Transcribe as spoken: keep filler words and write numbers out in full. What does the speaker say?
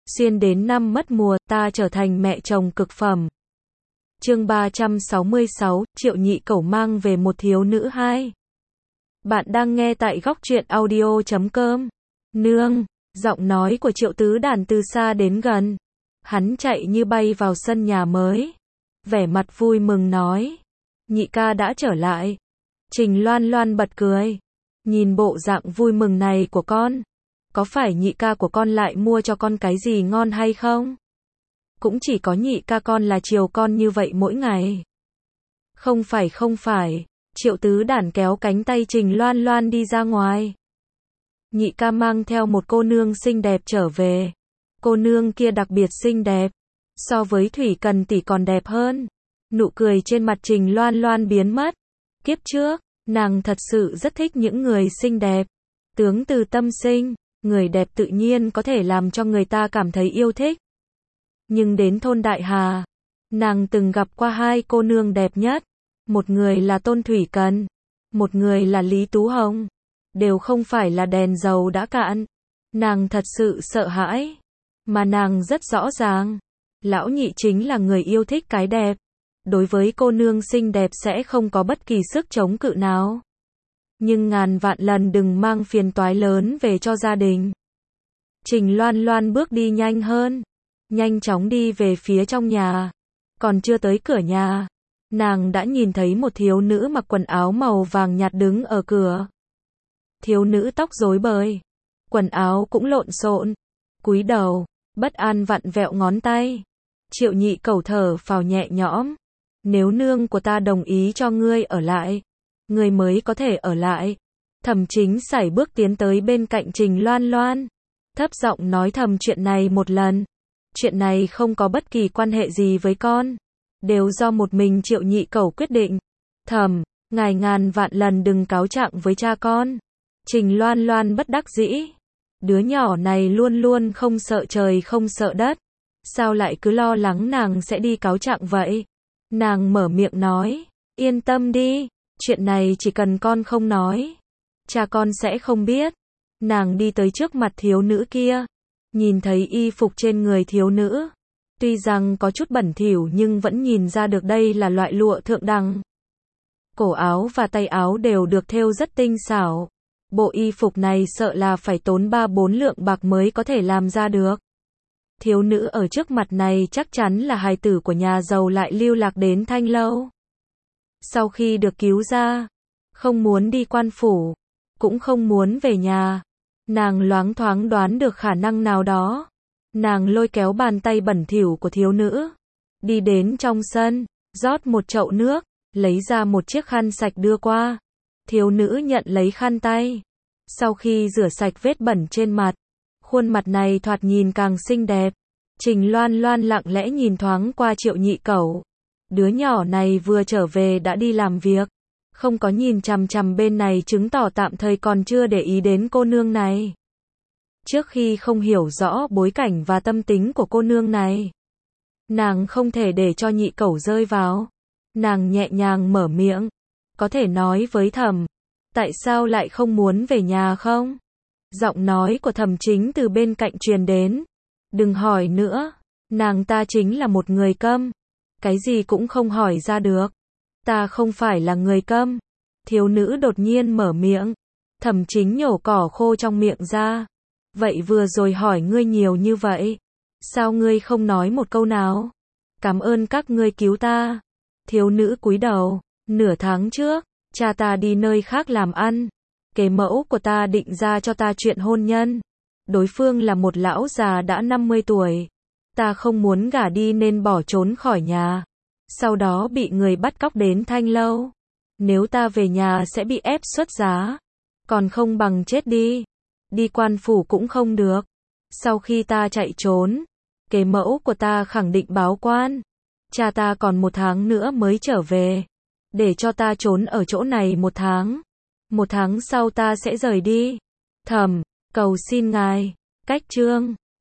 Xuyên đến năm mất mùa, ta trở thành mẹ chồng cực phẩm. Chương ba trăm sáu mươi sáu, Triệu Nhị Cẩu mang về một thiếu nữ hai. Bạn đang nghe tại góc truyện audio chấm com. Nương, giọng nói của Triệu Tứ Đàn từ xa đến gần. Hắn chạy như bay vào sân nhà mới. Vẻ mặt vui mừng nói. Nhị ca đã trở lại. Trình Loan Loan bật cười. Nhìn bộ dạng vui mừng này của con. Có phải nhị ca của con lại mua cho con cái gì ngon hay không? Cũng chỉ có nhị ca con là chiều con như vậy mỗi ngày. Không phải không phải. Triệu Tứ Đản kéo cánh tay Trình Loan Loan đi ra ngoài. Nhị ca mang theo một cô nương xinh đẹp trở về. Cô nương kia đặc biệt xinh đẹp. So với Thủy Cần tỷ còn đẹp hơn. Nụ cười trên mặt Trình Loan Loan biến mất. Kiếp trước, nàng thật sự rất thích những người xinh đẹp. Tướng từ tâm sinh, người đẹp tự nhiên có thể làm cho người ta cảm thấy yêu thích. Nhưng đến thôn Đại Hà, nàng từng gặp qua hai cô nương đẹp nhất. Một người là Tôn Thủy Cần, một người là Lý Tú Hồng. Đều không phải là đèn dầu đã cạn. Nàng thật sự sợ hãi. Mà nàng rất rõ ràng. Lão nhị chính là người yêu thích cái đẹp. Đối với cô nương xinh đẹp sẽ không có bất kỳ sức chống cự nào. Nhưng ngàn vạn lần đừng mang phiền toái lớn về cho gia đình. Trình Loan Loan bước đi nhanh hơn. Nhanh chóng đi về phía trong nhà. Còn chưa tới cửa nhà. Nàng đã nhìn thấy một thiếu nữ mặc quần áo màu vàng nhạt đứng ở cửa. Thiếu nữ tóc rối bời. Quần áo cũng lộn xộn. Cúi đầu, bất an vặn vẹo ngón tay. Triệu Nhị Cẩu thở phào nhẹ nhõm. Nếu nương của ta đồng ý cho ngươi ở lại, ngươi mới có thể ở lại. Thẩm Chính sải bước tiến tới bên cạnh Trình Loan Loan. Thấp giọng nói thầm chuyện này một lần. Chuyện này không có bất kỳ quan hệ gì với con. Đều do một mình Triệu Nhị Cẩu quyết định. Thầm, ngài ngàn vạn lần đừng cáo trạng với cha con. Trình Loan Loan bất đắc dĩ. Đứa nhỏ này luôn luôn không sợ trời không sợ đất. Sao lại cứ lo lắng nàng sẽ đi cáo trạng vậy? Nàng mở miệng nói. Yên tâm đi. Chuyện này chỉ cần con không nói. Cha con sẽ không biết. Nàng đi tới trước mặt thiếu nữ kia. Nhìn thấy y phục trên người thiếu nữ. Tuy rằng có chút bẩn thỉu nhưng vẫn nhìn ra được đây là loại lụa thượng đẳng. Cổ áo và tay áo đều được thêu rất tinh xảo. Bộ y phục này sợ là phải tốn ba bốn lượng bạc mới có thể làm ra được. Thiếu nữ ở trước mặt này chắc chắn là hài tử của nhà giàu lại lưu lạc đến Thanh Lâu. Sau khi được cứu ra, không muốn đi quan phủ, cũng không muốn về nhà. Nàng loáng thoáng đoán được khả năng nào đó. Nàng lôi kéo bàn tay bẩn thỉu của thiếu nữ. Đi đến trong sân, rót một chậu nước, lấy ra một chiếc khăn sạch đưa qua. Thiếu nữ nhận lấy khăn tay. Sau khi rửa sạch vết bẩn trên mặt, khuôn mặt này thoạt nhìn càng xinh đẹp. Trình Loan Loan lặng lẽ nhìn thoáng qua Triệu Nhị Cẩu. Đứa nhỏ này vừa trở về đã đi làm việc. Không có nhìn chằm chằm bên này chứng tỏ tạm thời còn chưa để ý đến cô nương này. Trước khi không hiểu rõ bối cảnh và tâm tính của cô nương này, nàng không thể để cho Nhị Cẩu rơi vào. Nàng nhẹ nhàng mở miệng. Có thể nói với Thẩm. Tại sao lại không muốn về nhà không? Giọng nói của Thẩm Chính từ bên cạnh truyền đến. Đừng hỏi nữa. Nàng ta chính là một người câm. Cái gì cũng không hỏi ra được. Ta không phải là người câm. Thiếu nữ đột nhiên mở miệng. Thẩm Chính nhổ cỏ khô trong miệng ra. Vậy vừa rồi hỏi ngươi nhiều như vậy. Sao ngươi không nói một câu nào? Cảm ơn các ngươi cứu ta. Thiếu nữ cúi đầu. Nửa tháng trước, cha ta đi nơi khác làm ăn. Kế mẫu của ta định ra cho ta chuyện hôn nhân. Đối phương là một lão già đã năm mươi tuổi. Ta không muốn gả đi nên bỏ trốn khỏi nhà. Sau đó bị người bắt cóc đến Thanh Lâu. Nếu ta về nhà sẽ bị ép xuất giá. Còn không bằng chết đi. Đi quan phủ cũng không được. Sau khi ta chạy trốn, kế mẫu của ta khẳng định báo quan. Cha ta còn một tháng nữa mới trở về. Để cho ta trốn ở chỗ này một tháng. Một tháng sau ta sẽ rời đi. Thẩm, cầu xin ngài. Cách chương